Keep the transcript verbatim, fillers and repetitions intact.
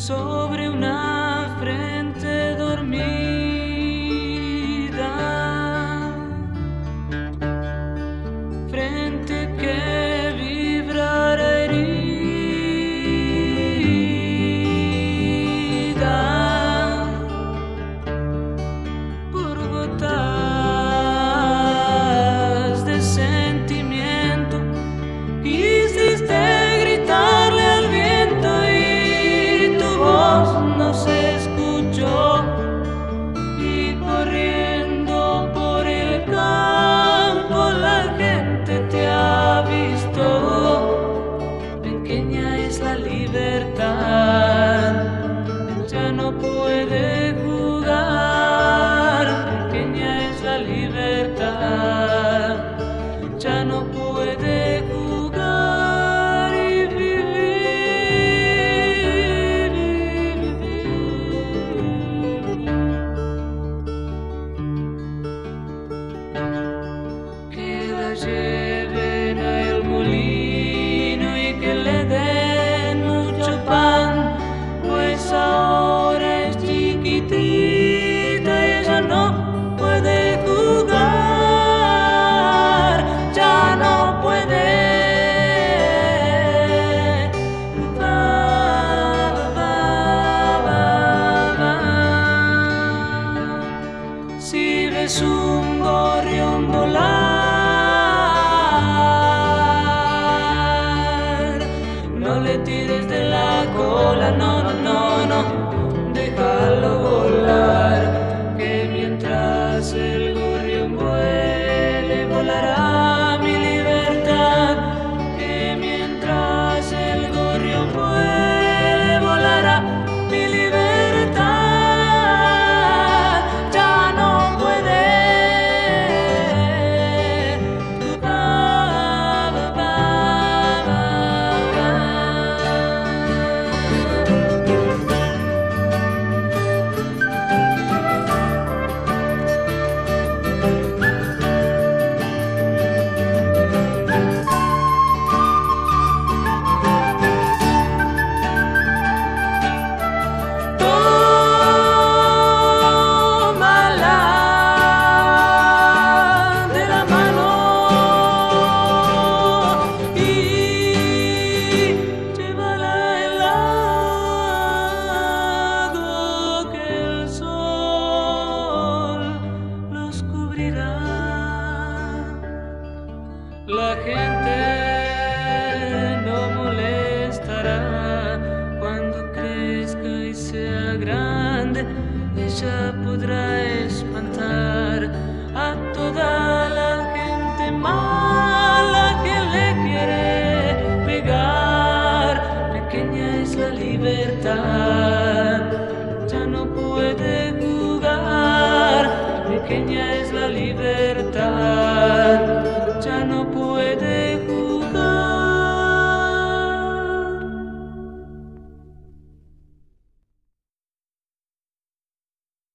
sobre una frente dormida, frente que vibrara herida por gotas de sentimiento. Quisiste gritarle al viento y tu voz no se escuchó, y corriendo por el campo la gente te ha visto. Pequeña es la libertad, ya no puede jugar. Pequeña es la libertad, ya no puede jugar y vivir, que la lleven al molino y que le den mucho pan, pues ahora es chiquitita y ella no puede jugar, ya no puede. Va, va, va, va. Si ves un gorrión volar, no le tires de la cola, no, no, no, no, déjalo volar, que mientras el gorrión vuele, volará mi libertad, que mientras el gorrión vuele, volará mi libertad, ya no puede. Va, va, va, va, va. Tómala de la mano y llévala al lago, que el sol los cubrirá. La gente no molestará cuando crezca y sea grande. Ella podrá espantar a toda la gente mala que le quiere pegar. Pequeña es la libertad, ya no puede jugar. Pequeña es la libertad,